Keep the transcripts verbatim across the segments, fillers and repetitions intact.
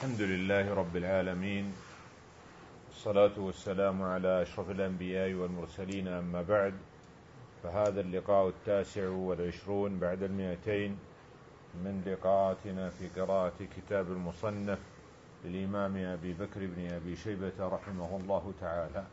الحمد لله رب العالمين، والصلاة والسلام على أشرف الأنبياء والمرسلين، أما بعد، فهذا اللقاء التاسع والعشرون بعد المئتين من لقاءاتنا في قراءة كتاب المصنف للإمام أبي بكر بن أبي شيبة رحمه الله تعالى.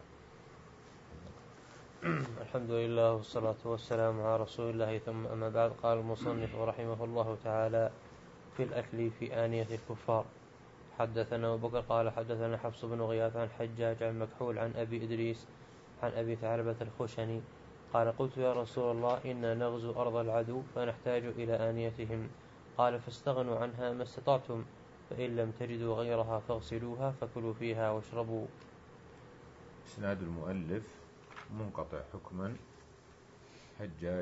الحمد لله والصلاة والسلام على رسول الله، ثم أما بعد. قال المصنف رحمه الله تعالى: في الأكل في آنية الكفار. حدثنا أبو بكر قال حدثنا حفص بن غياث عن حجاج عن مكحول عن أبي إدريس عن أبي ثعلبة الخشني قال: قلت يا رسول الله، إنا نغزو أرض العدو فنحتاج إلى آنيتهم. قال: فاستغنوا عنها ما استطعتم، فإن لم تجدوا غيرها فاغسلوها فكلوا فيها واشربوا. إسناد المؤلف منقطع حكما، حجاج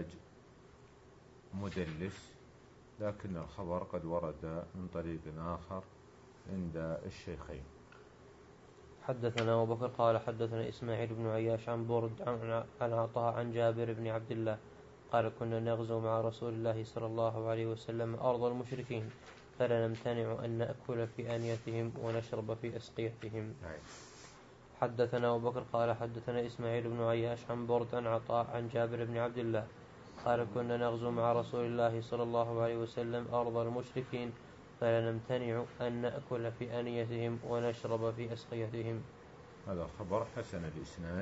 مدلس، لكن الخبر قد ورد من طريق آخر عند الشيخين. حدثنا أبو بكر قال حدثنا إسماعيل بن عياش عن برد عن عطاء عن جابر بن عبد الله قال: كنا نغزو مع رسول الله صلى الله عليه وسلم أرض المشركين، فلا نمتنع أن نأكل في آنيتهم ونشرب في أسقيتهم. حدثنا أبو بكر قال حدثنا إسماعيل بن عياش عن برد عن عطاء عن جابر بن عبد الله قال: كنا نغزو مع رسول الله صلى الله عليه وسلم أرض المشركين، فلا نمتنع أن نأكل في آنيتهم ونشرب في أسقيتهم. هذا خبر حسن الإسناد.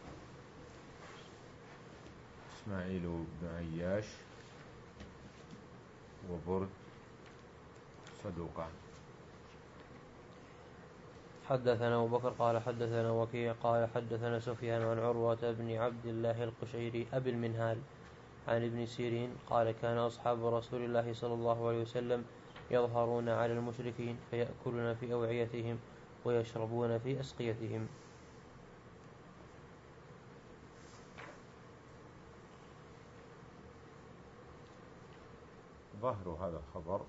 إسماعيل بن عياش وبرد صدوقان. حدثنا أبو بكر قال حدثنا وكيع قال حدثنا سفيان عن عروة بن عبد الله القشيري أبي المنهال عن ابن سيرين قال: كان أصحاب رسول الله صلى الله عليه وسلم يظهرون على المشركين فيأكلون في أوعيتهم ويشربون في أسقيتهم. ظهر هذا الخبر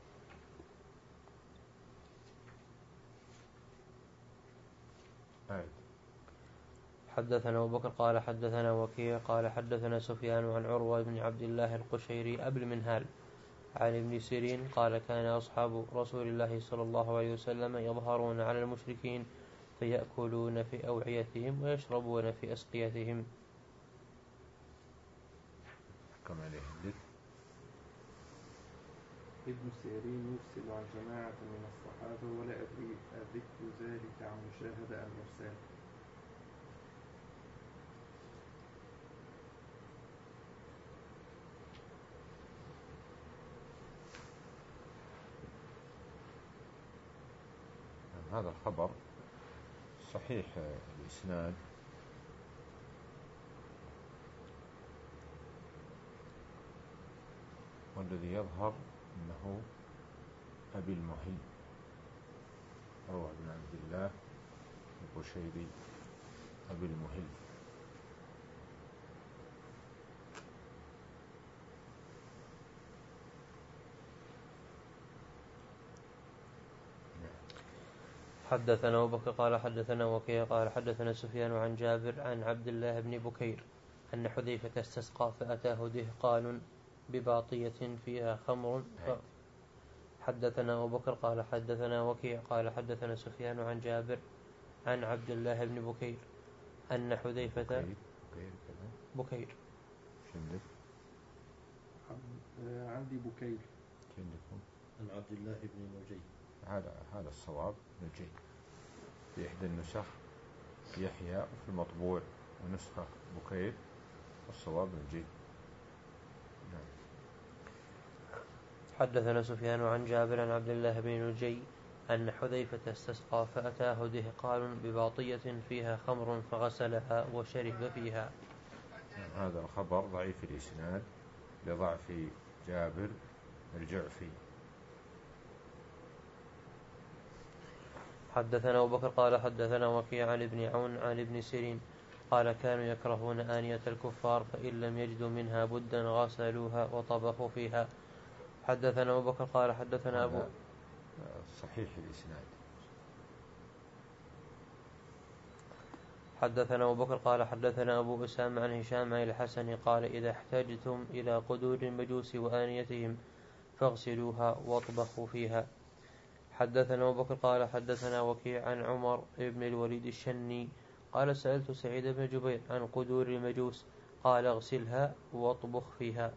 آه. حدثنا أبو بكر قال حدثنا وكيع قال حدثنا سفيان عن عروة بن عبد الله القشيري أبي المنهال عن ابن سيرين قال: كان أصحاب رسول الله صلى الله عليه وسلم يظهرون على المشركين فيأكلون في أوعيتهم ويشربون في أسقيتهم. كما عليه ابن سيرين يفصل عن جماعة من الصحابة، ولا أدري أذكر ذلك عن مشاهدة أم إرسال. هذا الخبر صحيح الإسناد، والذي يظهر أنه أبي المهل عروة بن عبد الله القشيري أبي المهل. حدثنا أبو بكر قال حدثنا وكيع قال حدثنا سفيان عن جابر عن عبد الله بن بكير أن حذيفة استسقى فأتاه دهقان بباطية فيها خمر. حدثنا أبو بكر قال حدثنا وكيع قال حدثنا سفيان عن جابر عن عبد الله بن بكير أن حذيفة بكير بكير بكير شندك عندي بكير شندكم عن عبد الله بن نجي. هذا هذا الصواب نجي في إحدى النسخ يحيى، وفي المطبوع ونسخة بكير، الصواب نجي. نعم. حدثنا سفيان عن جابر عن عبد الله بن نجي أن حذيفة استسقى فأتاه دهقان بباطية فيها خمر فغسلها وشرب فيها. هذا الخبر ضعيف الإسناد لضعف جابر الجعفي. حدثنا أبو بكر قال حدثنا وكيع عن ابن عون عن ابن سيرين قال: كانوا يكرهون آنية الكفار، فإن لم يجدوا منها بدا غسلوها وطبخوا فيها. حدثنا أبو بكر قال حدثنا أبو صحيح الإسناد. حدثنا أبو بكر قال حدثنا أبو أسامة عن هشام عن الحسن قال: إذا احتجتم إلى قدور المجوس وآنيتهم فاغسلوها واطبخوا فيها. حدثنا أبو بكر قال حدثنا وكيع عن عمر بن الوليد الشني قال سألت سعيد بن جبير عن قدور المجوس قال اغسلها واطبخ فيها.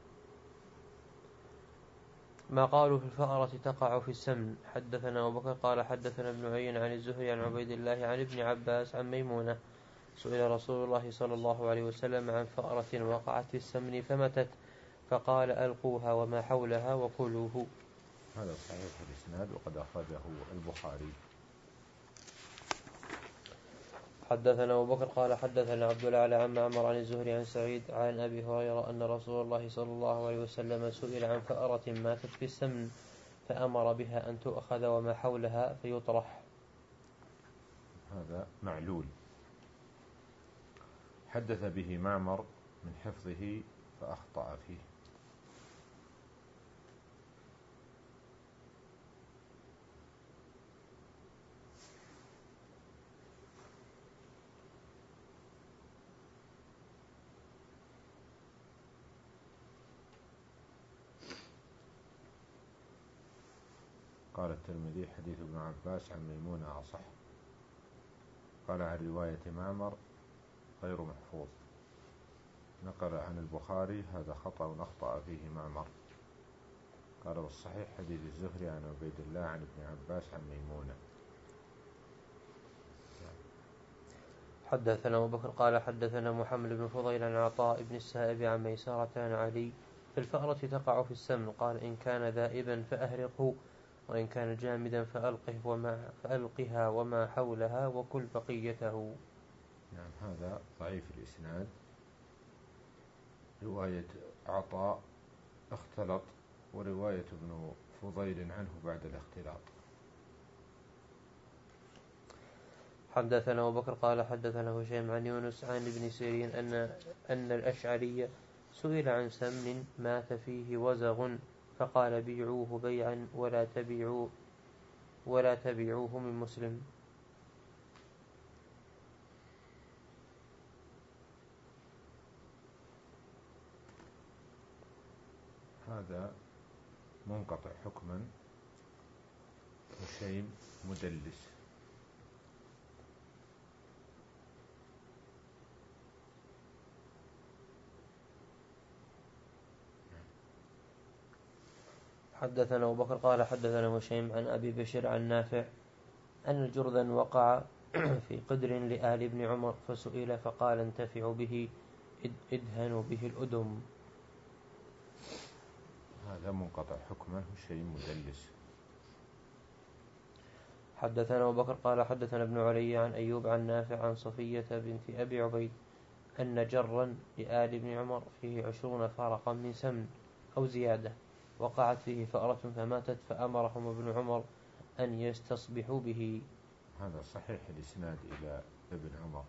ما قالوا في الفأرة تقع في السمن. حدثنا أبو بكر قال حدثنا ابن عين عن الزهري عن عبيد الله عن ابن عباس عن ميمونة سئل رسول الله صلى الله عليه وسلم عن فأرة وقعت في السمن فمتت فقال ألقوها وما حولها وكلوه. هذا صحيح الإسناد وقد أخرجه البخاري. حدثنا أبو بكر قال حدثنا عبد الأعلى عن معمر عن الزهري عن سعيد عن أبي هريرة أن رسول الله صلى الله عليه وسلم سئل عن فأرة ماتت في السمن فأمر بها أن تؤخذ وما حولها فيطرح. هذا معلول حدث به معمر من حفظه فأخطأ فيه. قال الترمذي حديث ابن عباس عن ميمونة أصح. قال عن رواية معمر غير محفوظ. نقل عن البخاري هذا خطأ أخطأ فيه معمر. قال والصحيح حديث الزهري عن عبيد الله عن ابن عباس عن ميمونة. حدثنا أبو بكر قال حدثنا محمد بن فضيل عن عطاء بن السائب عن ميسرة عن علي في الفأرة تقع في السمن قال إن كان ذائبا فأهرقه وإن كان جامدا فألقه وما فألقها وما حولها وكل بقيته. نعم هذا ضعيف الإسناد. رواية عطاء اختلط ورواية ابن فضيل عنه بعد الاختلاط. حدثنا أبو بكر قال حدثنا هشيم عن يونس عن ابن سيرين أن أن الأشعري سئل عن سمن مات فيه وزغ فقال بيعوه بيعا ولا تبيعوه ولا تبيعوه من مسلم. هذا منقطع حكما هشيم مدلس. حدثنا أبو بكر قال حدثنا هشيم عن أبي بشر عن نافع أن الجرذا وقع في قدر لآل ابن عمر فسئل فقال انتفعوا به ادهنوا به الأدم. هذا منقطع حكما هشيم مدلس. حدثنا أبو بكر قال حدثنا ابن علي عن أيوب عن نافع عن صفية بنت أبي عبيد أن جرا لآل ابن عمر فيه عشرون فارقا من سمن أو زيادة وقعت فيه فأرة فماتت فأمرهم ابن عمر أن يستصبحوا به. هذا صحيح الإسناد إلى ابن عمر.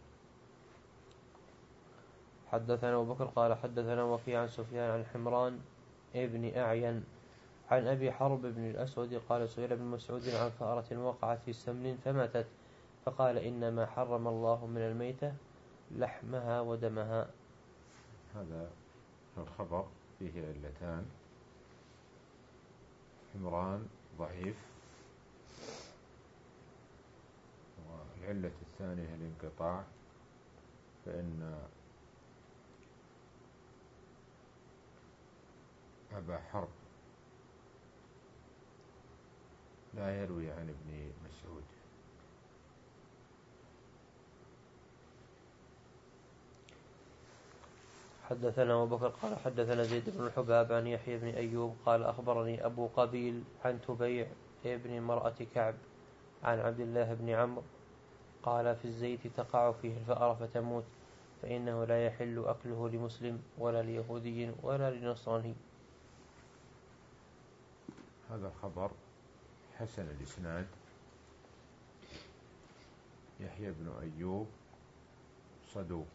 حدثنا أبو بكر قال حدثنا وكيع عن سفيان عن حمران ابن أعين عن أبي حرب بن الأسود قال سئل ابن مسعود عن فأرة وقعت في سمن فماتت فقال إنما حرم الله من الميتة لحمها ودمها. هذا الخبر فيه علتان. حمران ضعيف والعلة الثانية الانقطاع فإن أبا حرب لا يروي عن ابن مسعود. حدثنا أبو بكر قال حدثنا زيد بن الحباب عن يحيى بن أيوب قال أخبرني أبو قبيل عن تبيع ابن مرأة كعب عن عبد الله بن عمرو قال في الزيت تقع فيه الفأرة فتموت فإنه لا يحل أكله لمسلم ولا ليهودي ولا لنصراني. هذا الخبر حسن الإسناد. يحيى بن أيوب صدوق.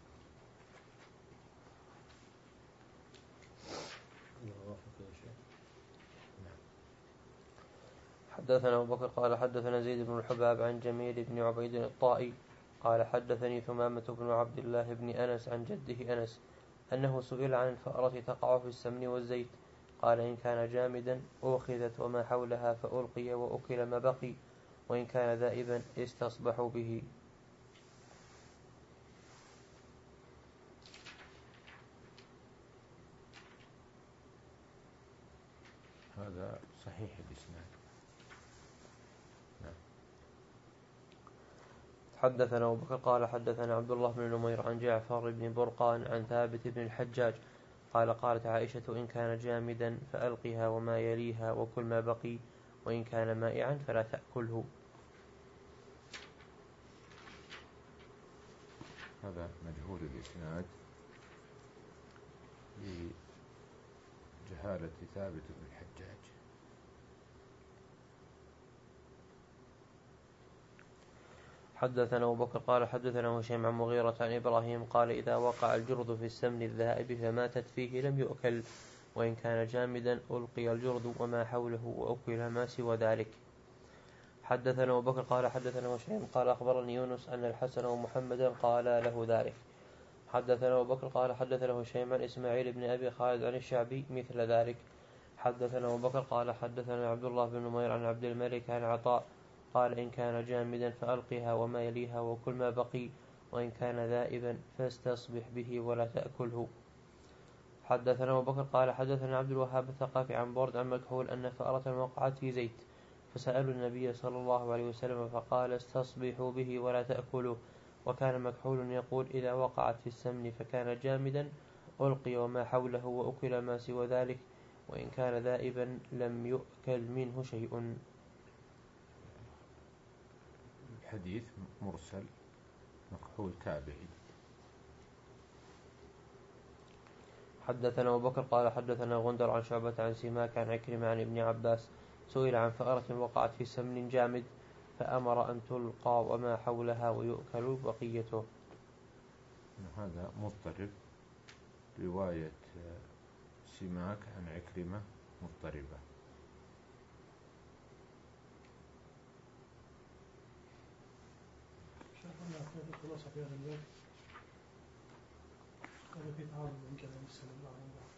حدثنا أبو بكر قال حدثنا زيد بن الحباب عن جميل بن عبيد الطائي قال حدثني ثمامة بن عبد الله بن أنس عن جده أنس أنه سئل عن الفأرة تقع في السمن والزيت قال إن كان جامدا أخذت وما حولها فألقي وأكل ما بقي وإن كان ذائبا استصبحوا به. هذا صحيح الإسناد. نعم. حدثنا أبو بكر قال حدثنا عبد الله بن نمير عن جعفر بن برقان عن ثابت بن الحجاج قال قالت عائشة إن كان جامدا فألقها وما يليها وكل ما بقي، وإن كان مائعا فلا تأكله. هذا مجهول الإسناد لجهالة ثابت بن الحجاج. حدثنا أبو بكر قال حدثنا هشيم عن مغيرة عن إبراهيم قال إذا وقع الجرد في السمن الذائب فماتت فيه لم يؤكل، وإن كان جامدا ألقي الجرد وما حوله وأكل ما سوى ذلك. حدثنا أبو بكر قال حدثنا هشيم قال أخبرني يونس أن الحسن ومحمدا قالا له ذلك. حدثنا أبو بكر قال حدثنا هشيم عن إسماعيل بن أبي خالد عن الشعبي مثل ذلك. حدثنا أبو بكر قال حدثنا عبد الله بن نمير عن عبد الملك عن عطاء قال إن كان جامدا فألقها وما يليها وكل ما بقي، وإن كان ذائبا فاستصبح به ولا تأكله. حدثنا أبو بكر قال حدثنا عبد الوهاب الثقافي عن برد عن مكحول أن فأرة وقعت في زيت فسألوا النبي صلى الله عليه وسلم فقال استصبحوا به ولا تأكلوا، وكان مكحول يقول إذا وقعت في السمن فكان جامدا ألقي وما حوله وأكل ما سوى ذلك، وإن كان ذائبا لم يؤكل منه شيء. الحديث مرسل مكحول تابعي. حدثنا أبو بكر قال حدثنا غندر عن شعبة عن سماك عن عكرمة عن ابن عباس سئل عن فأرة وقعت في سمن جامد فأمر أن تلقى وما حولها ويؤكل بقيته. هذا مضطرب، رواية سماك عن عكرمة مضطربة. شايفنا في الخلاصة في هذا الباب هذا في تعارض من كلام السلام الله عليه وسلم.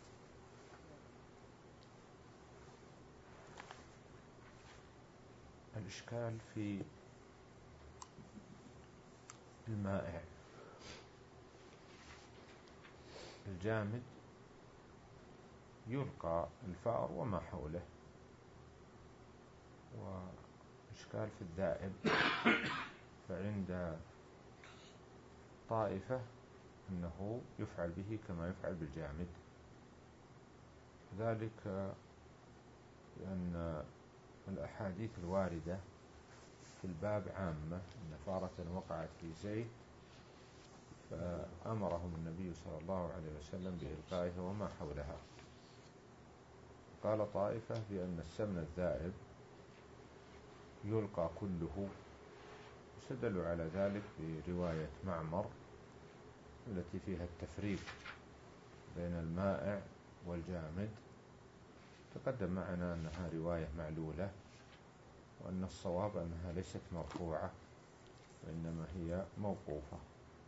الإشكال في المائع الجامد يلقى الفأر وما حوله، وإشكال في الذائب فعند طائفة أنه يفعل به كما يفعل بالجامد، ذلك لأن الأحاديث الواردة في الباب عامة أن فارة وقعت في زيت فأمرهم النبي صلى الله عليه وسلم بإلقائها وما حولها. قال طائفة بأن السمن الذائب يلقى كله، استدلوا على ذلك برواية معمر التي فيها التفريق بين المائع والجامد. تقدم معنا أنها رواية معلولة، وأن الصواب أنها ليست مرفوعة وإنما هي موقوفة.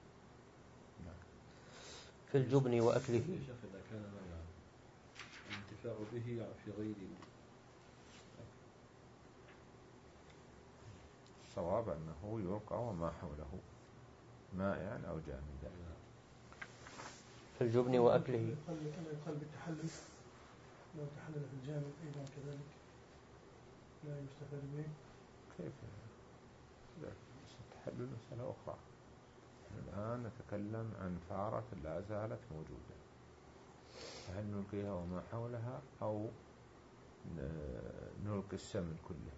في الجبن وأكله. إذا كان الانتفاع به في غير الصواب أنه يلقى وما حوله مائعا أو جامدا. في الجبن وأكله. يقال بالتحلل، لو تحلل في الجامد أيضا كذلك لا يستفاد به. كيف؟ ستحلل مسألة أخرى. الآن نتكلم عن فارة لا زالت موجودة، فهل نلقيها وما حولها أو نلقي السمن كله؟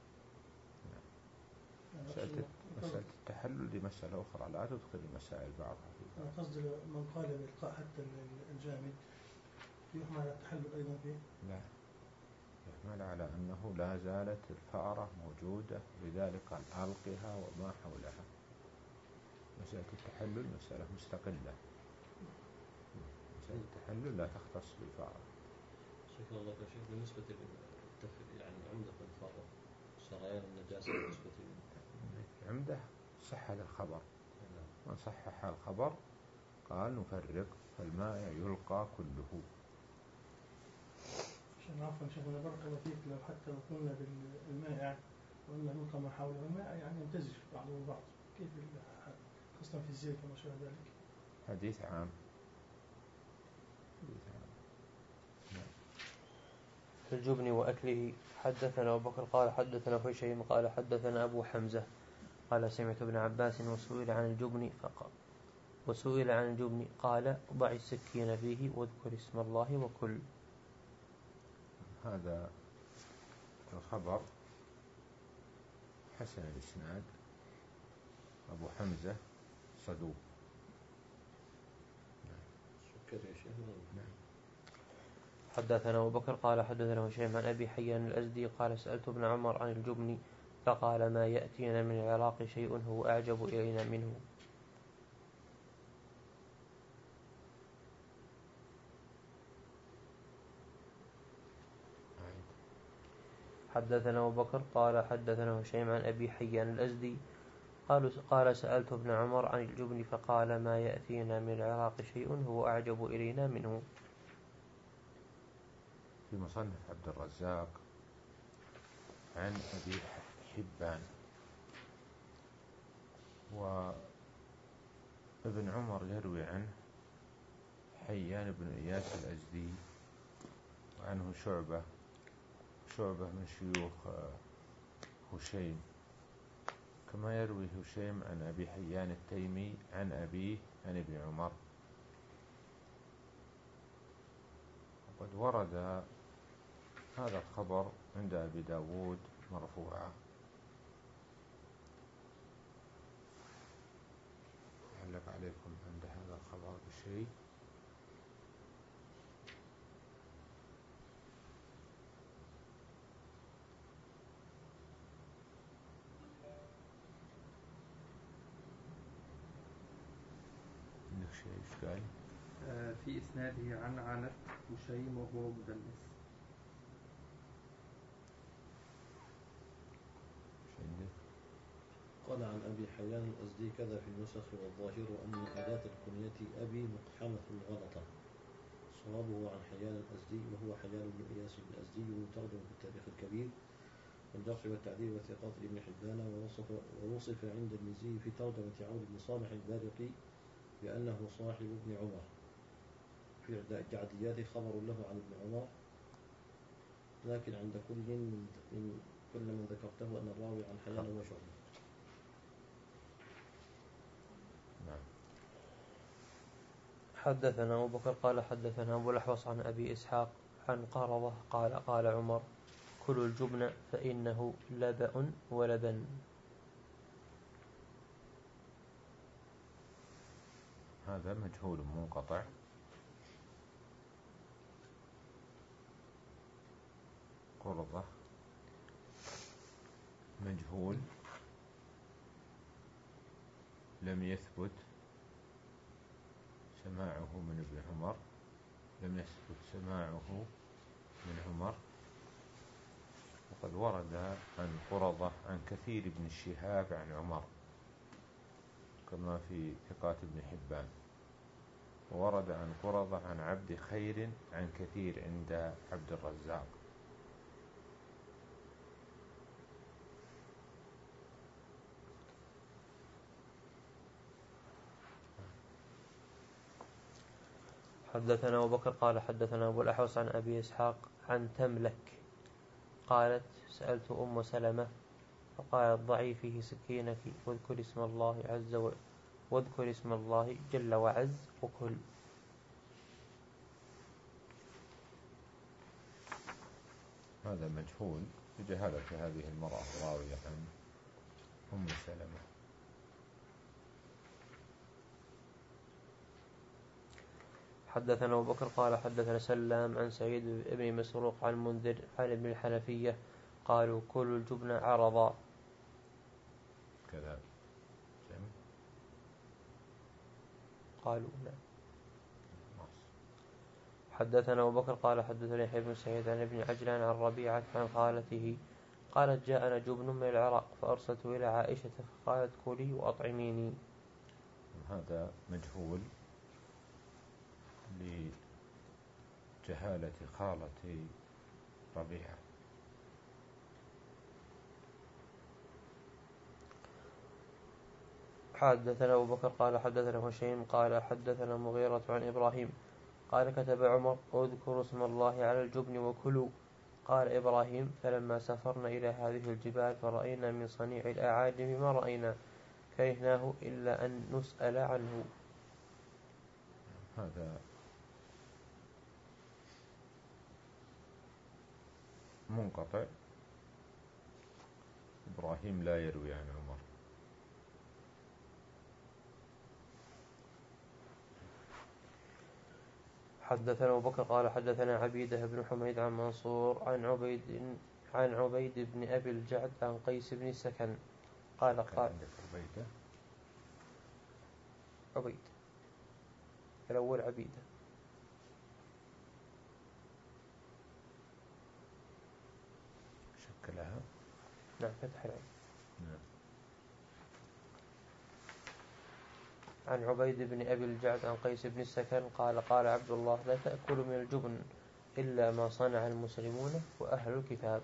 مسألة مسألة التحلل دي مسألة أخرى لا تدخل المسائل بعضها في بعض. أنا قصدي من قال بإلقاء حتى الجامد يحمل على التحلل أيضا فيه؟ لا، يحمل على أنه لا زالت الفأرة موجودة، لذلك قال ألقها وما حولها. مسألة التحلل مسألة مستقلة، مسألة التحلل لا تختص بالفأرة. شكرا الله يا شيخ. بالنسبة يعني عمدة الفأرة سريان النجاسة بالنسبة عمده صحة الخبر، من صحح الخبر قال نفرق فالماء يلقى كله. عشان عفوا شيخنا بارك الله فيك، لو حتى لو قلنا بالمائع وأنه يلقى ما حوله الماء يعني يمتزج بعضه بعض. كيف هذا خاصة في الزيت وما شابه ذلك؟ حديث عام. حديث عام. في الجبن وأكله. حدثنا أبو بكر قال حدثنا هشيم قال حدثنا أبو حمزة قال سمعت ابن عباس وسئل عن الجبن فقال وسئل عن الجبن قال ضع السكين فيه واذكر اسم الله وكل. هذا الخبر حسن الإسناد، أبو حمزة صدوق. سكر يا شيخ. نعم. حدثنا أبو بكر قال حدثنا هشيم عن أبي حيان الأزدي قال سألت ابن عمر عن الجبن فقال ما يأتينا من العراق شيء هو أعجب إلينا منه. حدثنا أبو بكر قال حدثنا هشيم عن أبي حيان الأزدي قال قال سألت ابن عمر عن الجبن فقال ما يأتينا من العراق شيء هو أعجب إلينا منه. في مصنف عبد الرزاق عن أبي حبان وابن عمر يروي عنه حيان بن إياس الأزدي، وعنه شعبة شعبة من شيوخ هشيم، كما يروي هشيم عن أبي حيان التيمي عن أبيه عن ابن عمر. وقد ورد هذا الخبر عند أبي داود مرفوعا. أعلق عليكم عند هذا الخبر بشيء. عندك شيء إيش قال؟ آه، في إسناده عن عنت هشيم وهو مدلس. إيش عندك؟ قال عن أبي حيان الأزدي كذا في النسخ، والظاهر أن أداة الكنية أبي مقحمة غلطة، صوابه عن حيان الأزدي وهو حيان بن إياس الأزدي مترجم في التاريخ الكبير والجرح والتعديل وثقات ابن حبان، ووصف, ووصف عند المزي في ترجمة عون بن صالح البارقي بأنه صاحب ابن عمر. في الجعديات خبر له عن ابن عمر، لكن عند كل من, من كل من ذكرته أن الراوي عن حيان وشعبه. حدثنا أبو بكر قال حدثنا أبو الأحوص عن أبي إسحاق عن قرضة قال قال عمر كلوا الجبن فإنه لبأ ولبن. هذا مجهول منقطع. قرضة مجهول لم يثبت سماعه من ابن عمر، لم يثبت سماعه من عمر. وقد ورد عن قرضة عن كثير بن الشهاب عن عمر كما في ثقات ابن حبان، وورد عن قرضة عن عبد خير عن كثير عند عبد الرزاق. حدثنا أبو بكر قال حدثنا أبو الأحوص عن أبي إسحاق عن تملك قالت سألت أم سلمة فقالت ضعي فيه سكينك واذكر اسم الله عز و... واذكر اسم الله جل وعز وكل. هذا مجهول بجهالة هذه المرأة الراوية عن أم سلمة. حدثنا أبو بكر قال حدثنا سلام عن سعيد بن مسروق عن منذر عن ابن الحنفية قالوا كلوا الجبن عرضا. كذا قالوا لا. حدثنا أبو بكر قال حدثنا يحيى بن سعيد عن ابن عجلان عن ربيعة عن خالته قالت جاءنا جبن من العراق فأرسلت إلى عائشة فقالت كلي وأطعميني. هذا مجهول لجهالة خالة ربيعة. حدثنا أبو بكر قال حدثنا هشيم قال حدثنا مغيرة عن إبراهيم قال كتب عمر اذكروا اسم الله على الجبن وكلوا. قال إبراهيم فلما سافرنا إلى هذه الجبال فرأينا من صنيع الأعاجم ما رأينا كرهناه إلا أن نسأل عنه. هذا منقطع. إبراهيم لا يروي عن عمر. حدثنا أبو بكر قال حدثنا عبيدة بن حميد عن منصور عن عبيد عن عبيد بن أبي الجعد عن قيس بن السكن قال قال عبيدة عبيد الأول عبيدة شكلها نعم فتح العين نعم. عن عبيد بن أبي الجعد عن قيس بن السكن قال قال عبد الله لا تأكل من الجبن إلا ما صنع المسلمون وأهل الكتاب.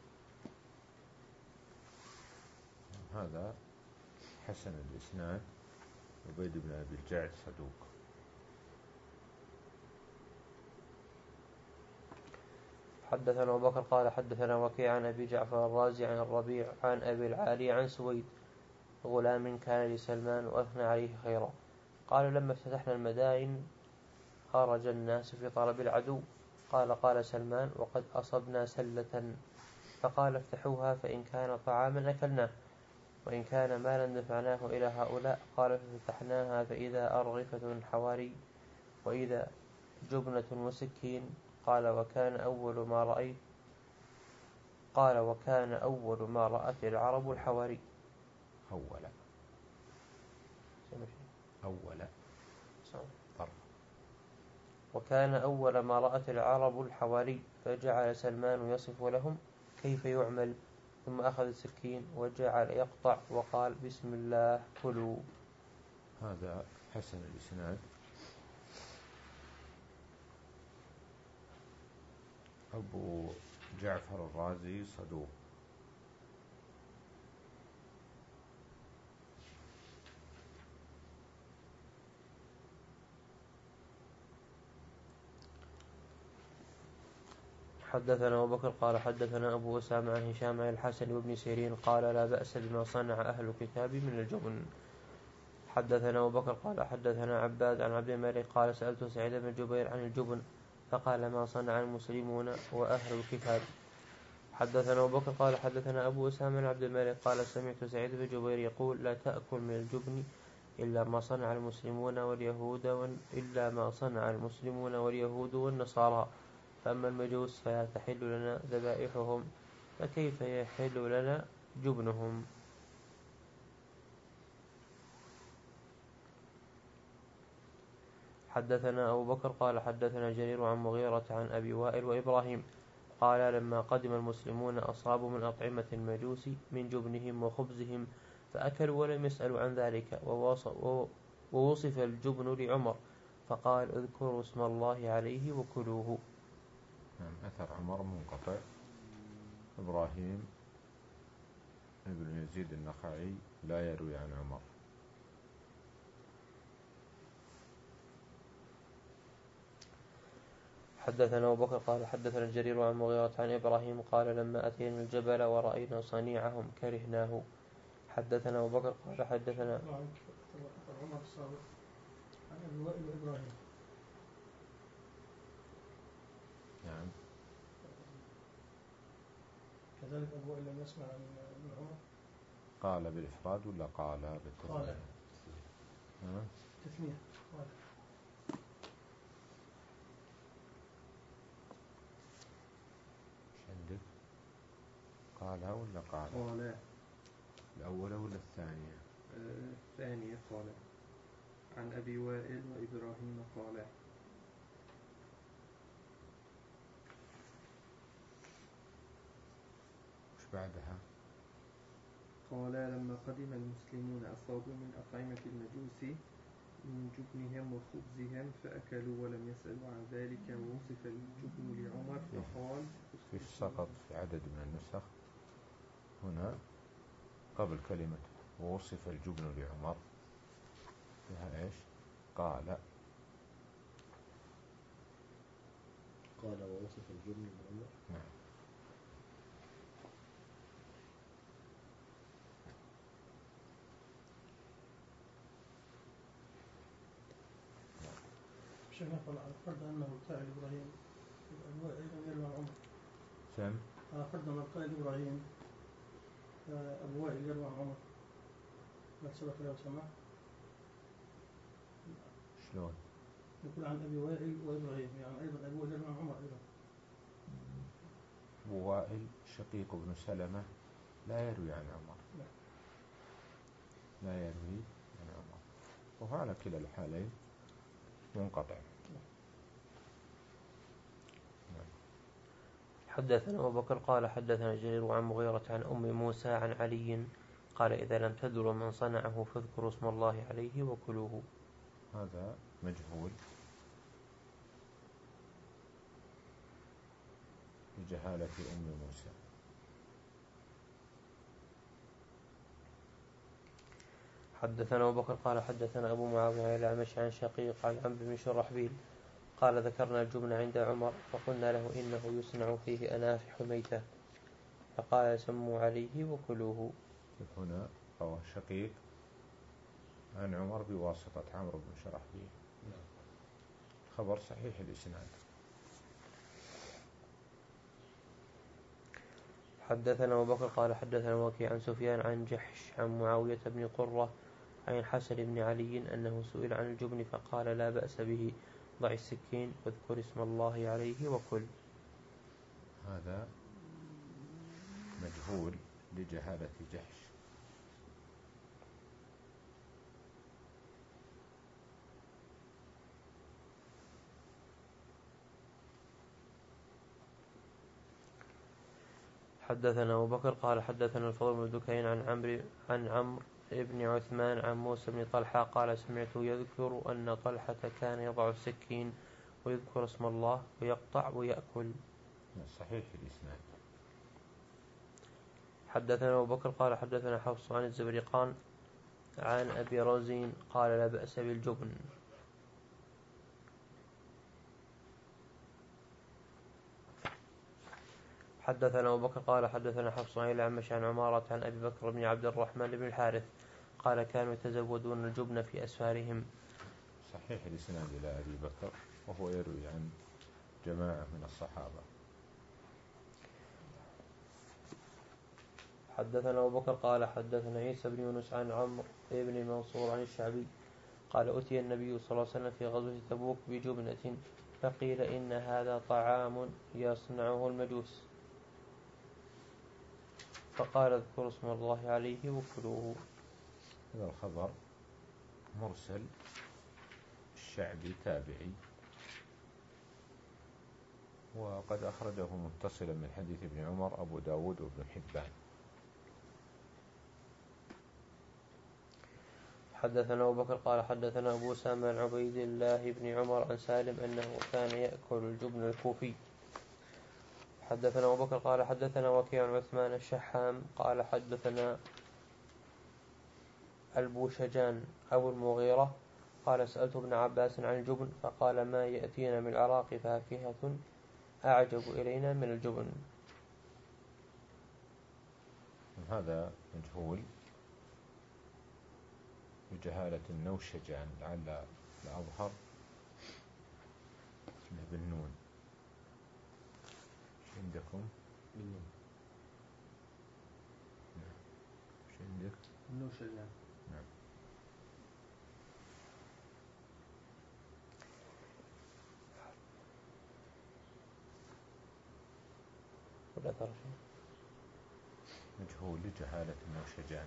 هذا حسن الإسناد. عبيد بن أبي الجعد صدوق. حدثنا أبو بكر قال حدثنا وكيع عن أبي جعفر الرازي عن الربيع عن أبي العالي عن سويد غلام كان لسلمان وأثنى عليه خيرا قال لما افتتحنا المدائن خرج الناس في طلب العدو قال قال سلمان وقد أصبنا سلة فقال افتحوها فإن كان طعاما أكلناه وإن كان مالا دفعناه إلى هؤلاء قال ففتحناها فإذا أرغفة حواري وإذا جبنة وسكين قال وكان أول ما رأيت قال وكان أول ما رأت العرب الحواري. أولا أولا طرف. وكان أول ما رأت العرب الحواري فجعل سلمان يصف لهم كيف يعمل ثم أخذ السكين وجعل يقطع وقال بسم الله كلوا. هذا حسن الإسناد. أبو جعفر الرازي صدوق. حدثنا أبو بكر قال حدثنا أبو أسامة عن هشام عن الحسن وابن سيرين قال لا بأس بما صنع أهل الكتاب من الجبن. حدثنا أبو بكر قال حدثنا عباد عن عبد الملك قال سألت سعيد بن جبير عن الجبن فقال ما صنع المسلمون وأهل الكتاب. حدثنا أبو بكر قال حدثنا أبو أسامة عن عبد الملك قال سمعت سعيد بن جبير يقول لا تأكل من الجبن إلا ما صنع المسلمون واليهود إلا ما صنع المسلمون واليهود والنصارى فأما المجوس فلا تحل لنا ذبائحهم فكيف يحل لنا جبنهم. حدثنا أبو بكر قال حدثنا جرير عن مغيرة عن أبي وائل وإبراهيم قال لما قدم المسلمون أصابوا من أطعمة المجوس من جبنهم وخبزهم فأكلوا ولم يسألوا عن ذلك ووصف الجبن لعمر فقال اذكروا اسم الله عليه وكلوه. نعم. أثر عمر منقطع. إبراهيم ابن يزيد النخعي لا يروي عن عمر. حدثنا أبو بكر قال حدثنا الجرير عن مغيرة عن إبراهيم قال لما أتينا الجبل ورأينا صنيعهم كرهناه. حدثنا أبو بكر قال حدثنا عمر الصادق عن أبي وائل وإبراهيم. نعم. كذلك أبو وائل لم يسمع عن ابن عمر. قال بالإفراد ولا قال بالتثنية؟ قال تثنية. قال عندك قال ولا قال؟ قال. الأولى ولا الثانية؟ آه الثانية قال. عن أبي وائل وإبراهيم قال. وش بعدها؟ قال لما قدم المسلمون أصابوا من أطعمة المجوس من جبنهم وخبزهم فأكلوا ولم يسألوا عن ذلك ووصف الجبن لعمر فقال في سقط في عدد من النسخ هنا قبل كلمة ووصف الجبن لعمر فيها إيش؟ قال قال ووصف الجبن بعمر. نعم. شيخ نقول على فرض أنه القائل إبراهيم يبقى أيضا يروي عن عمر. سم على فرض أن القائل إبراهيم أبو وائل يروي عن عمر، هل سبق له سماع؟ شلون؟ يقول عن أبي وائل وإبراهيم، يعني أيضا أبو وائل يروي عن عمر أيضا. أبو وائل شقيق بن سلمة لا يروي عن عمر، لا, لا يروي عن عمر، وهو على كلا الحالين منقطع. حدثنا أبو بكر قال حدثنا جرير عن مغيرة عن أم موسى عن علي قال إذا لم تدروا من صنعه فاذكروا اسم الله عليه وكلوه. هذا مجهول لجهالة أم موسى. حدثنا أبو بكر قال حدثنا أبو معاوية عن الأعمش عن شقيق عن عمرو بن شرحبيل قال ذكرنا الجبن عند عمر فقلنا له إنه يصنع فيه أنافح ميتة فقال سموا عليه وكلوه. هنا روى شقيق عن عمر بواسطة عمرو بن شرحبيل، خبر صحيح الإسناد. حدثنا أبو بكر قال حدثنا وكيع عن سفيان عن جحش عن معاوية بن قرة عن الحسن بن علي أنه سئل عن الجبن فقال لا بأس به ضع السكين واذكر اسم الله عليه وكل. هذا مجهول لجهالة جحش. حدثنا أبو بكر قال حدثنا الفضل بن دكين عن عمرو عن عمرو ابن عثمان عن موسى بن طلحة قال سمعته يذكر أن طلحة كان يضع السكين ويذكر اسم الله ويقطع ويأكل. صحيح الإسناد. حدثنا أبو بكر قال حدثنا حفص عن الزبرقان عن أبي رزين قال لا بأس بالجبن. حدثنا أبو بكر قال حدثنا حفص عن الأعمش عن عمارة عن أبي بكر بن عبد الرحمن بن الحارث قال كانوا يتزودون الجبن في أسفارهم. صحيح الإسناد إلى أبي بكر، وهو يروي عن جماعة من الصحابة. حدثنا أبو بكر قال حدثنا عيسى بن يونس عن عمرو بن منصور عن الشعبي قال أتي النبي صلى الله عليه وسلم في غزوة تبوك بجبنة فقيل إن هذا طعام يصنعه المجوس فقال اذكروا اسم الله عليه وكلوه. هذا الخبر مرسل، الشعبي تابعي، وقد أخرجه متصلا من حديث ابن عمر أبو داود وابن حبان. حدثنا أبو بكر قال حدثنا أبو سامة عن عبيد الله بن عمر عن سالم أنه كان يأكل الجبن الكوفي. حدثنا أبو بكر قال حدثنا وكيع عن عثمان الشحام قال حدثنا البوشجان أبو المغيرة قال سألت ابن عباس عن الجبن فقال ما يأتينا من العراق فاكهة أعجب إلينا من الجبن. هذا مجهول بجهالة النوشجان، لعل الأظهر اسمه بالنون. ايش عندكم؟ بالنون. ايش عندك؟ النوشجان. نعم. ولا ترى مجهول لجهالة النوشجان.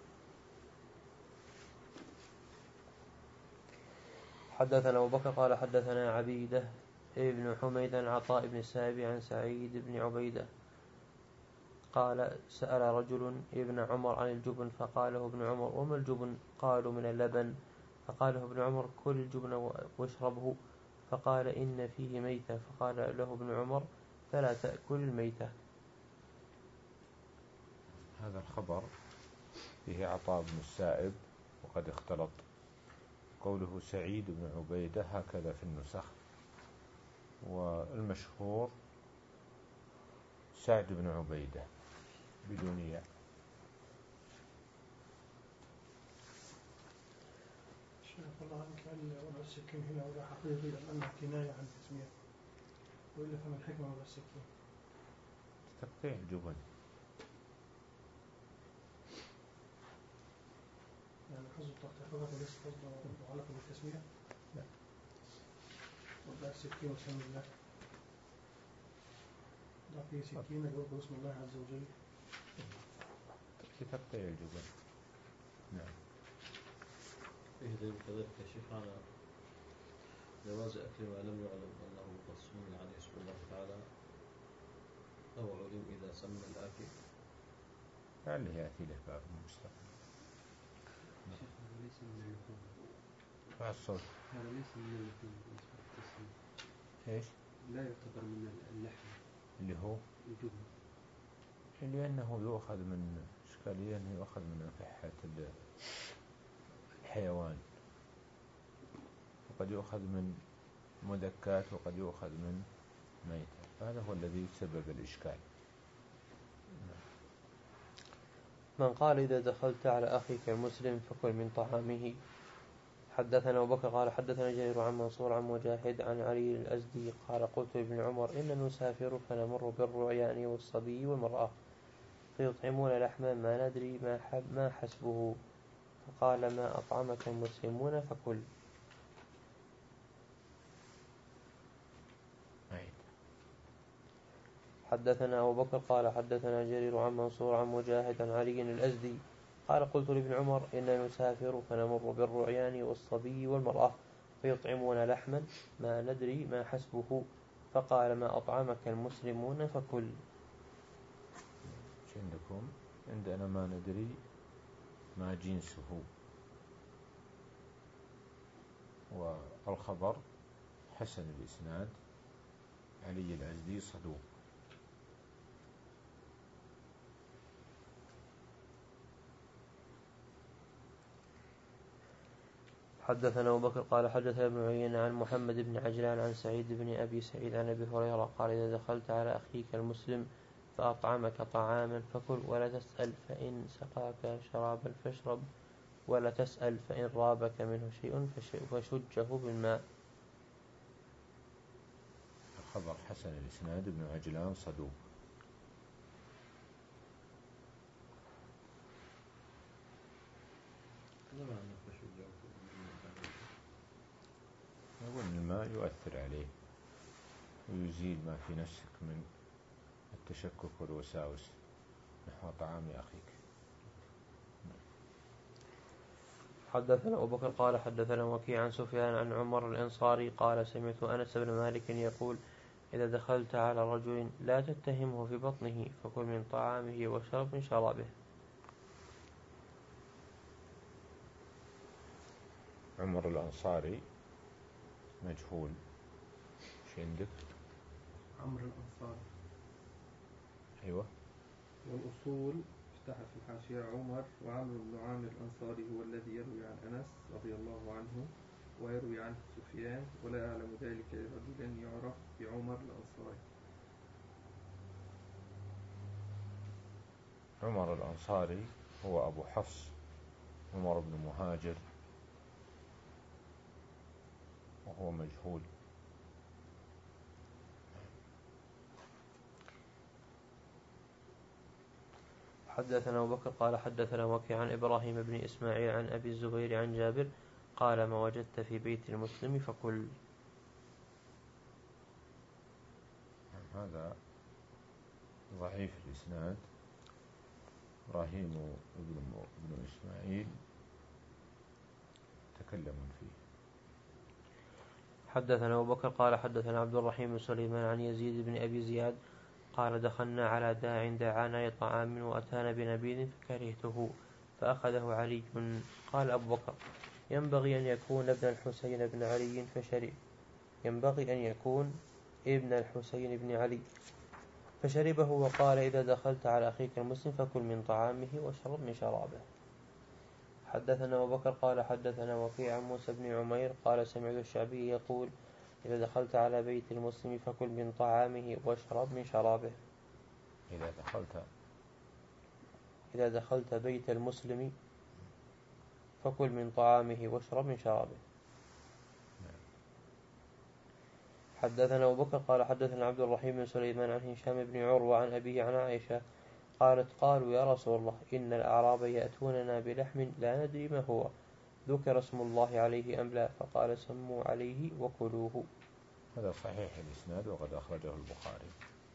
حدثنا أبو بكر قال حدثنا عبيدة ابن حميد عن عطاء بن السائب عن سعيد بن عبيدة قال سأل رجل ابن عمر عن الجبن فقاله ابن عمر وما الجبن؟ قالوا من اللبن. فقاله ابن عمر كل الجبن واشربه فقال إن فيه ميتة. فقال له ابن عمر فلا تأكل الميتة. هذا الخبر فيه عطاء بن السائب وقد اختلط قوله سعيد بن عبيدة هكذا في النسخ، والمشهور سعد بن عبيدة بدون ياء. شيخ الله عنك، هل وضع السكين هنا وضع حقيقي أم أنه كناية عن التسمية؟ وإلا فما الحكمة وضع السكين؟ تقطيع الجبن. يعني قصد التقطيع فقط وليس قصده علاقة بالتسمية؟ لا. وضع السكين وسم الله، ضع فيه سكينة يوضع باسم الله عز وجل في تقطيع الجبن. نعم. فيه دليل كذلك يا شيخ على جواز أكل ما لم يعلم أنه قد سمي عليه اسم الله تعالى أو علم إذا سمى الآكل. لعله يأتي له باب مستقبل. شيخ هذا ليس من اللحوم. مع الصوت. هذا ليس من اللحوم بالنسبة للتسمية. ايش؟ لا يعتبر من اللحم. اللي هو الجبن. لأنه يؤخذ من إشكالية، أنه يؤخذ من أفحة الحيوان، وقد يؤخذ من مذكات وقد يؤخذ من ميتة، هذا هو الذي سبب الإشكال. من قال إذا دخلت على أخيك المسلم فكل من طعامه. حدثنا أبو بكر قال حدثنا جرير عن منصور عن مجاهد عن علي الأزدي قال قلت لابن عمر إن نسافر فنمر بالرعيان والصبي والمرأة فيطعمون لحما ما ندري ما, ما حسبه، فقال ما أطعمك المسلمون فكل. حدثنا أبو بكر قال حدثنا جرير عن منصور عن مجاهد عن علي الأزدي قال قلت لابن عمر إن نسافر فنمر بالرعيان والصبي والمرأة فيطعمون لحما ما ندري ما حسبه، فقال ما أطعمك المسلمون فكل. ايش عندكم؟ عندنا ما ندري ما جنسه، والخبر حسن الإسناد علي الأزدي صدوق. حدثنا أبو بكر قال حدثنا ابن عيينة عن محمد بن عجلان عن سعيد بن أبي سعيد عن أبي هريرة قال إذا دخلت على أخيك المسلم فأطعمك طعاما فكل ولا تسأل فإن سقاك شرابا فاشرب ولا تسأل فإن رابك منه شيء فشجه بالماء. الخبر حسن الإسناد ابن عجلان صدوق. يقول الماء يؤثر عليه ويزيل ما في نفسك من التشكك والوساوس نحو طعام أخيك. حدثنا أبو بكر قال حدثنا وكيع عن سفيان عن عمر الأنصاري قال سمعت أنس بن مالك يقول إذا دخلت على رجل لا تتهمه في بطنه فكل من طعامه واشرب من شرابه. عمر الأنصاري مجهول. ايش عندك؟ عمرو الأنصاري. أيوة. والأصول افتح في الحاشية عمر وعمرو بن عامر الأنصاري هو الذي يروي عن أنس رضي الله عنه ويروي عنه سفيان، ولا أعلم ذلك لرجل يعرف بعمر الأنصاري. عمر الأنصاري هو أبو حفص عمر بن مهاجر، وهو مجهول. حدثنا أبو بكر قال حدثنا وكيع عن إبراهيم بن إسماعيل عن أبي الزبير عن جابر قال ما وجدت في بيت المسلم فكل. هذا ضعيف الإسناد، إبراهيم بن إسماعيل تكلمون فيه. حدثنا أبو بكر قال حدثنا عبد الرحيم بن سليمان عن يزيد بن أبي زياد قال دخلنا على داع دعانا لطعام وأتانا بنبيذ فكرهته فأخذه علي. قال أبو بكر ينبغي أن يكون ابن الحسين بن علي فشرب ينبغي أن يكون ابن الحسين بن علي فشربه وقال إذا دخلت على أخيك المسلم فكل من طعامه واشرب من شرابه. حدثنا أبو بكر قال حدثنا وكيع عن موسى بن عمير قال سمعت الشعبي يقول إذا دخلت على بيت المسلم فكل من طعامه واشرب من شرابه. إذا دخلت إذا دخلت بيت المسلم فكل من طعامه واشرب من شرابه. حدثنا أبو بكر قال حدثنا عبد الرحيم بن سليمان عن هشام بن عروة عن أبيه عن عائشة قالت قالوا يا رسول الله إن الأعراب يأتوننا بلحم لا ندري ما هو ذكر اسم الله عليه أم لا فقال سموا عليه وكلوه. هذا صحيح الإسناد وقد أخرجه البخاري.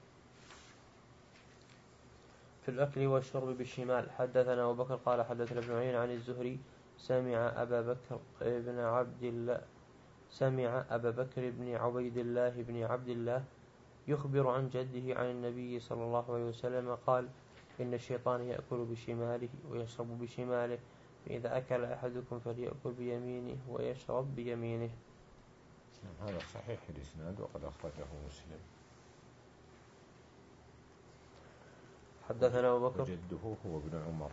في الأكل والشرب بالشمال. حدثنا أبو بكر قال حدثنا ابن عيينة عن الزهري سمع أبا بكر بن عبد الله سمع أبا بكر بن عبيد الله بن عبد الله يخبر عن جده عن النبي صلى الله عليه وسلم قال إن الشيطان يأكل بشماله ويشرب بشماله فإذا أكل أحدكم فليأكل بيمينه ويشرب بيمينه. هذا صحيح الإسناد وقد أخرجه مسلم. حدثنا أبو بكر وجده هو ابن عمر.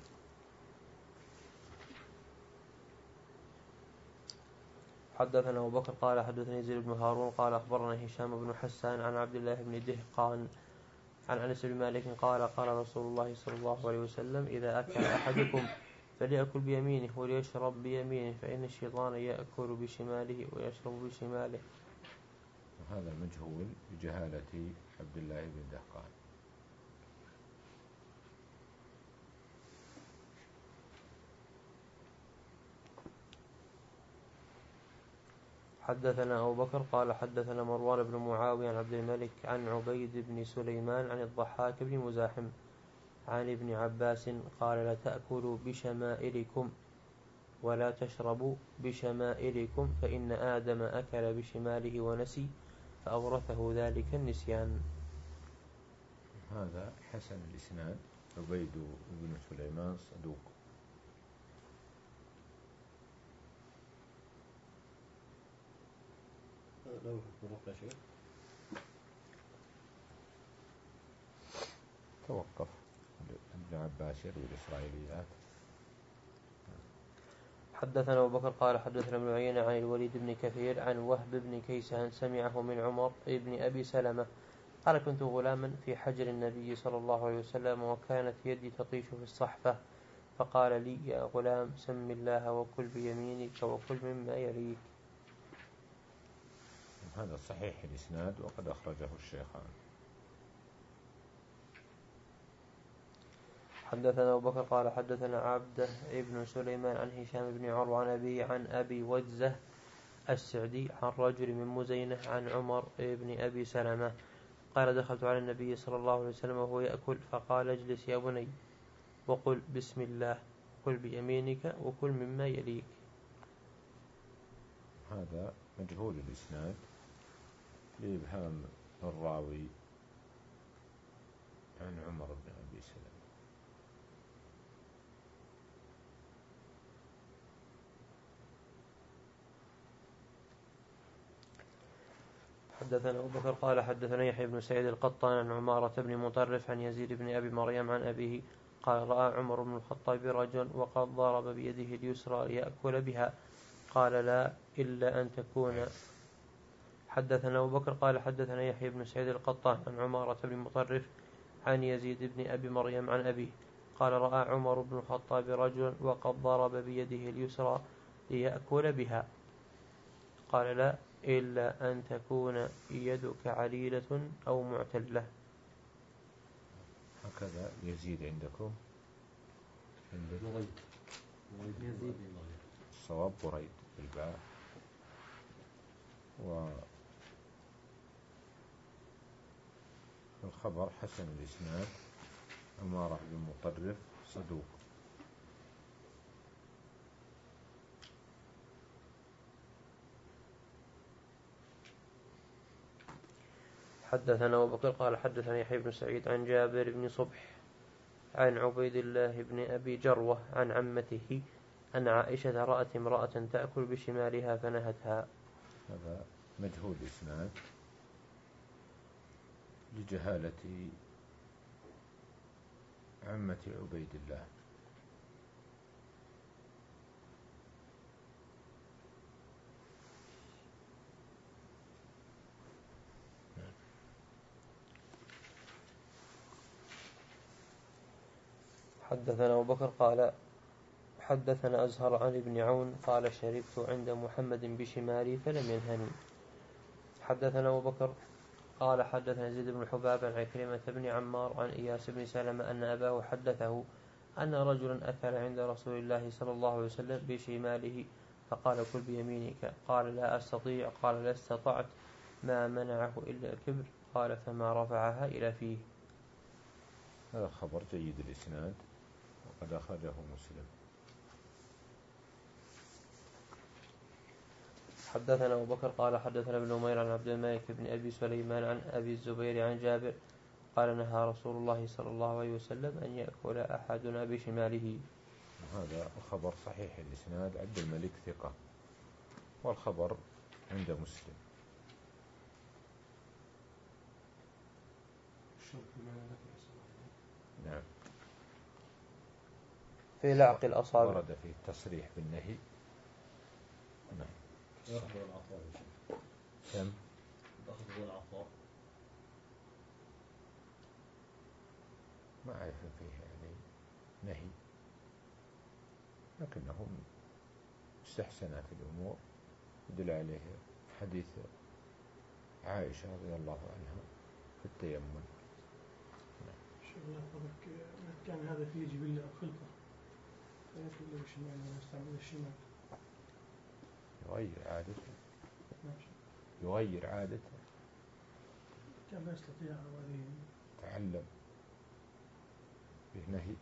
حدثنا أبو بكر قال حدثني يزيد بن هارون قال أخبرنا هشام بن حسان عن عبد الله بن دهقان عن أنس بن مالك قال قال رسول الله صلى الله عليه وسلم إذا أكل أحدكم فليأكل بيمينه وليشرب بيمينه فإن الشيطان يأكل بشماله ويشرب بشماله. هذا مجهول بجهالة عبد الله بن دهقان. حدثنا أبو بكر قال حدثنا مروان بن معاوية عن عبد الملك عن عبيد بن سليمان عن الضحاك بن مزاحم عن ابن عباس قال لا تأكلوا بشمائلكم ولا تشربوا بشمائلكم فإن آدم أكل بشماله ونسي فأورثه ذلك النسيان. هذا حسن الإسناد. عبيد بن سليمان صدوق. لو حكم رفع شيء توقف ابن عباس يروي الإسرائيليات. حدثنا أبو بكر قال حدثنا ابن عيينة عن الوليد بن كثير عن وهب بن كيسان سمعه من عمر بن أبي سلمة قال كنت غلاما في حجر النبي صلى الله عليه وسلم وكانت يدي تطيش في الصحفة فقال لي يا غلام سم الله وكل بيمينك وكل مما يليك. هذا صحيح الإسناد وقد أخرجه الشيخان. حدثنا أبو بكر قال حدثنا عبده ابن سليمان عن هشام بن عروة عن أبي عن أبي وجزة السعدي عن رجل من مزينة عن عمر بن أبي سلمة قال دخلت على النبي صلى الله عليه وسلم وهو يأكل فقال اجلس يا بني وقل بسم الله كل بيمينك وكل مما يليك. هذا مجهول الإسناد لإبهام الراوي عن عمر بن أبي سلمة. حدثنا أبو بكر قال حدثنا يحيى بن سعيد القطان عن عمارة بن مطرف عن يزيد بن أبي مريم عن أبيه قال رأى عمر بن الخطاب رجلا وقد ضرب بيده اليسرى ليأكل بها قال لا إلا أن تكون. حدثنا أبو بكر قال حدثنا يحيى بن سعيد القطان عن عمارة بن مطرف عن يزيد بن أبي مريم عن أبيه قال رأى عمر بن الخطاب رجلا وقد ضرب بيده اليسرى ليأكل بها قال لا إلا أن تكون يدك عليلة أو معتلة. هكذا يزيد عندكم؟ بريد يزيد الصواب بريد بالباء. والخبر حسن الإسناد عمارة بن مطرف صدوق. حدثنا أبو بكر قال حدثنا يحيى بن سعيد عن جابر بن صبح عن عبيد الله بن أبي جروة عن عمته أن عائشة رأت امرأة تأكل بشمالها فنهتها. هذا مجهول الإسناد لجهالة عمة عبيد الله. حدثنا أبو بكر قال حدثنا أزهر عن ابن عون قال شربت عند محمد بشمالي فلم ينهني. حدثنا أبو بكر قال حدثنا زيد بن حباب عن عكرمة بن عمار عن إياس بن سلمة أن أباه حدثه أن رجلا أكل عند رسول الله صلى الله عليه وسلم بشماله فقال كل بيمينك، قال لا أستطيع، قال لا استطعت، ما منعه إلا الكبر، قال فما رفعها إلى فيه. هذا خبر جيد الإسناد وقد أخرجه مسلم. حدثنا أبو بكر قال حدثنا ابن نمير عن عبد الملك بن أبي سليمان عن أبي الزبير عن جابر قال نهى رسول الله صلى الله عليه وسلم أن يأكل أحدنا بشماله. هذا خبر صحيح الإسناد. عبد الملك ثقة والخبر عند مسلم. نعم. في لعق الأصابع ورد فيه التصريح بالنهي. نعم. يأخذ العطاء كم؟ يأخذ العطاء ما أعرف فيه يعني نهي، لكنه استحسنت الأمور يدل عليه حديث عائشة رضي الله عنها في التيمم. شوف الله يحفظك، كان هذا فيه جبلة أو خلقة فيأكل له بالشمال ويستعمل الشمال يغير عادته، ماشي. يغير عادته، كان لا يستطيع هذه تعلم به نهي.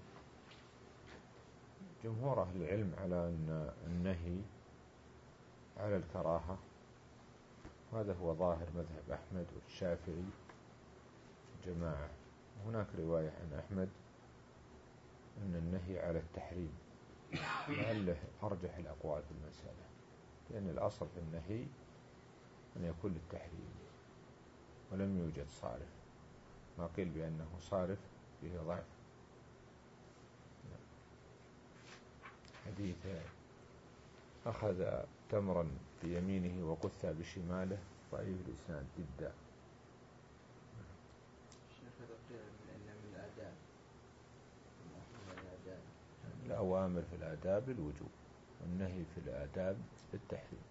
جمهور أهل العلم على أن النهي على الكراهة، وهذا هو ظاهر مذهب أحمد والشافعي جماعة. هناك رواية عن أحمد أن النهي على التحريم، لعله أرجح الأقوال في المسألة، لأن الأصل في النهي أن يكون للتحريم ولم يوجد صارف. ما قيل بأنه صارف فيه ضعف. حديث أخذ تمرا بيمينه وقث بشماله ضعيف الإسناد جدا. الأوامر في الآداب بالوجوب والنهي في الآداب بالتحريم.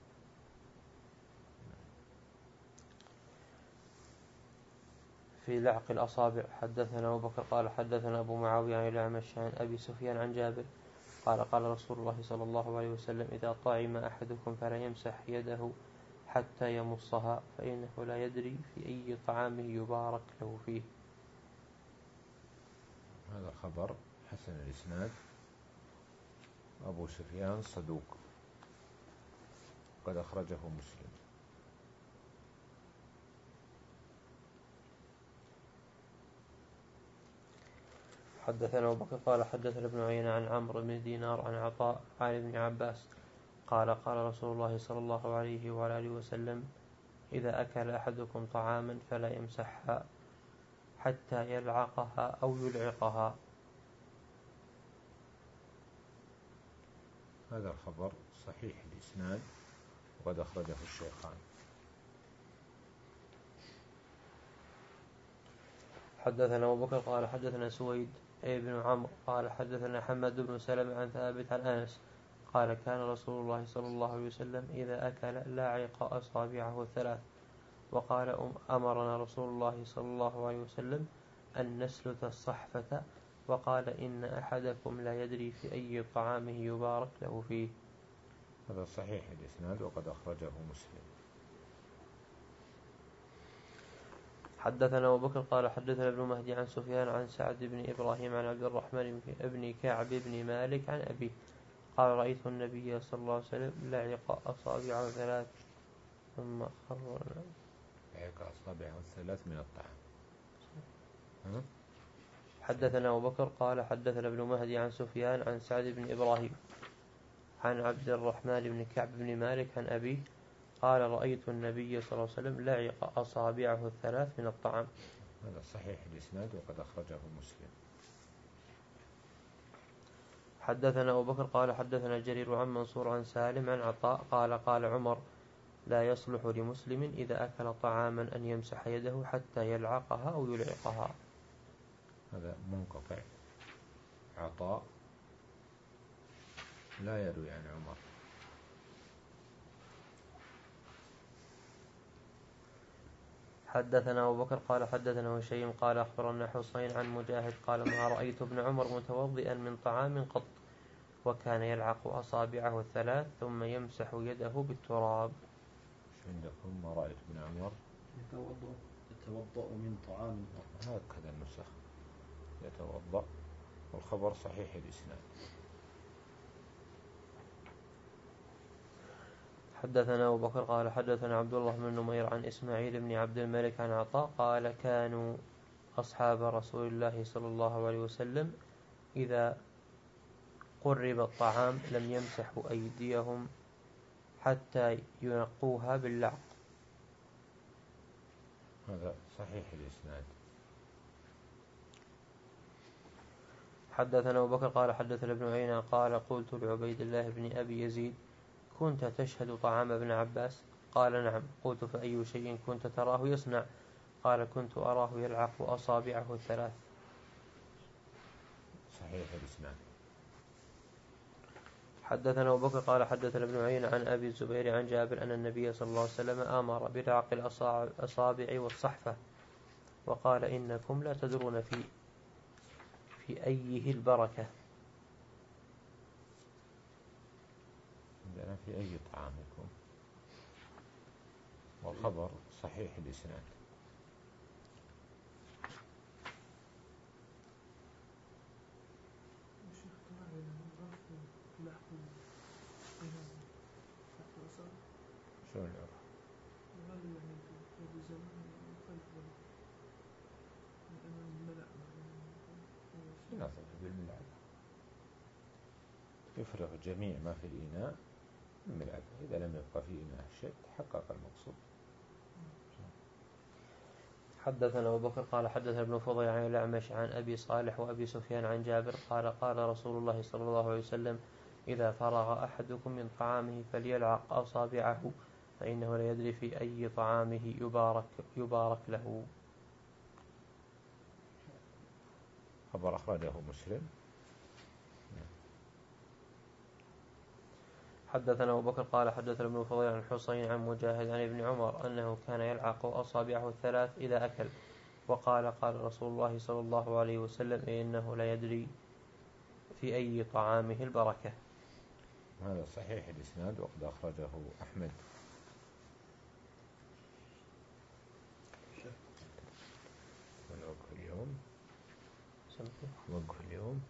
في لعق الأصابع. حدثنا أبو بكر قال حدثنا أبو معاوية عن الأعمش عن أبي سفيان عن جابر قال قال رسول الله صلى الله عليه وسلم إذا طعم أحدكم فلا يمسح يده حتى يمصها فإنه لا يدري في أي طعامه يبارك له فيه. هذا خبر حسن الإسناد. أبو سفيان صدوق قد أخرجه مسلم. حدثنا أبو بكر قال حدثنا ابن عيينة عن عمرو بن دينار عن عطاء عن ابن عباس قال قال رسول الله صلى الله عليه وعلى آله وسلم إذا أكل أحدكم طعاما فلا يمسحها حتى يلعقها أو يلعقها. هذا الخبر صحيح الإسناد وقد أخرجه الشيخان. حدثنا أبو بكر قال حدثنا سويد ابن عمرو قال حدثنا حماد بن سلمة عن ثابت عن أنس قال كان رسول الله صلى الله عليه وسلم إذا أكل لاعق أصابعه الثلاث، وقال أمرنا رسول الله صلى الله عليه وسلم أن نسلت الصحفة، وقال إن أحدكم لا يدري في أي طعامه يبارك له فيه. هذا صحيح الإسناد وقد أخرجه مسلم. حدثنا أبو بكر قال حدثنا ابن مهدي عن سفيان عن سعد بن إبراهيم عن عبد الرحمن بن كعب بن مالك عن أبيه قال رأيت النبي صلى الله عليه وسلم لعق أصابعه ثلاث ثم خر. لعق أصابعه الثلاث من الطعام. حدثنا أبو بكر قال حدثنا ابن مهدي عن سفيان عن سعد بن إبراهيم عن عبد الرحمن بن كعب بن مالك عن أبيه قال رأيت النبي صلى الله عليه وسلم لعق أصابعه الثلاث من الطعام. هذا صحيح الإسناد وقد أخرجه مسلم. حدثنا أبو بكر قال حدثنا جرير عن منصور عن سالم عن عطاء قال قال عمر لا يصلح لمسلم إذا أكل طعاما أن يمسح يده حتى يلعقها أو يلعقها. هذا منقطع عطاء لا يروي عن عمر. حدثنا أبو بكر قال حدثنا هشيم قال أخبرنا حسين عن مجاهد قال ما رأيت ابن عمر متوضئا من طعام قط، وكان يلعق أصابعه الثلاث ثم يمسح يده بالتراب. عندكم ما رأيت ابن عمر يتوضأ يتوضأ من طعام قط. هكذا النسخ يتوضأ، والخبر صحيح الإسناد. حدثنا أبو بكر قال حدثنا عبد الله بن نمير عن إسماعيل بن عبد الملك عن عطاء قال كانوا أصحاب رسول الله صلى الله عليه وسلم إذا قرب الطعام لم يمسحوا أيديهم حتى ينقوها باللعق. هذا صحيح الإسناد. حدثنا أبو بكر قال حدثنا ابن عيينة قال قلت لعبيد الله بن أبي يزيد كنت تشهد طعام ابن عباس؟ قال نعم. قلت فأي شيء كنت تراه يصنع؟ قال كنت أراه يلعق أصابعه الثلاث. صحيح الإسناد. حدثنا أبو بكر قال حدثنا ابن عيينة عن أبي الزبير عن جابر أن النبي صلى الله عليه وسلم أمر بلعق الأصابع والصحفة، وقال إنكم لا تدرون في في أيه البركة. عندنا في أي طعامكم، والخبر صحيح الإسناد. شو العرف؟ نظر بالملعب يفرغ جميع ما في الإناء من الملعب، إذا لم يبقى في إناء شيء تحقق المقصود. حدثنا أبو بكر قال حدثنا ابن فضيل عن الأعمش عن أبي صالح وأبي سفيان عن جابر قال قال رسول الله صلى الله عليه وسلم إذا فرغ أحدكم من طعامه فليلعق أصابعه فإنه لا يدري في أي طعامه يبارك, يبارك له. خبر أخرجه مسلم. حدثنا أبو بكر قال حدثنا ابن فضيل عن حسين عن مجاهد عن ابن عمر أنه كان يلعق أصابعه الثلاث إذا أكل، وقال قال رسول الله صلى الله عليه وسلم إنه لا يدري في أي طعامه البركة. هذا صحيح الإسناد وقد أخرجه أحمد. ونوقف اليوم نوقف اليوم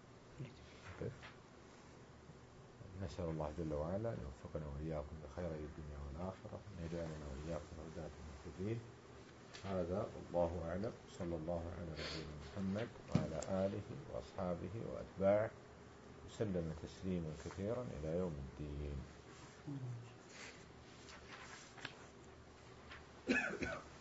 نسأل الله جل وعلا أن يوفقنا وإياكم بخير الدنيا والآخرة، وأن يجعلنا وإياكم هداة مهتدين. هذا والله أعلم، صلى الله على نبينا محمد وعلى آله وأصحابه وأتباعه وسلم تسليما كثيرا إلى يوم الدين.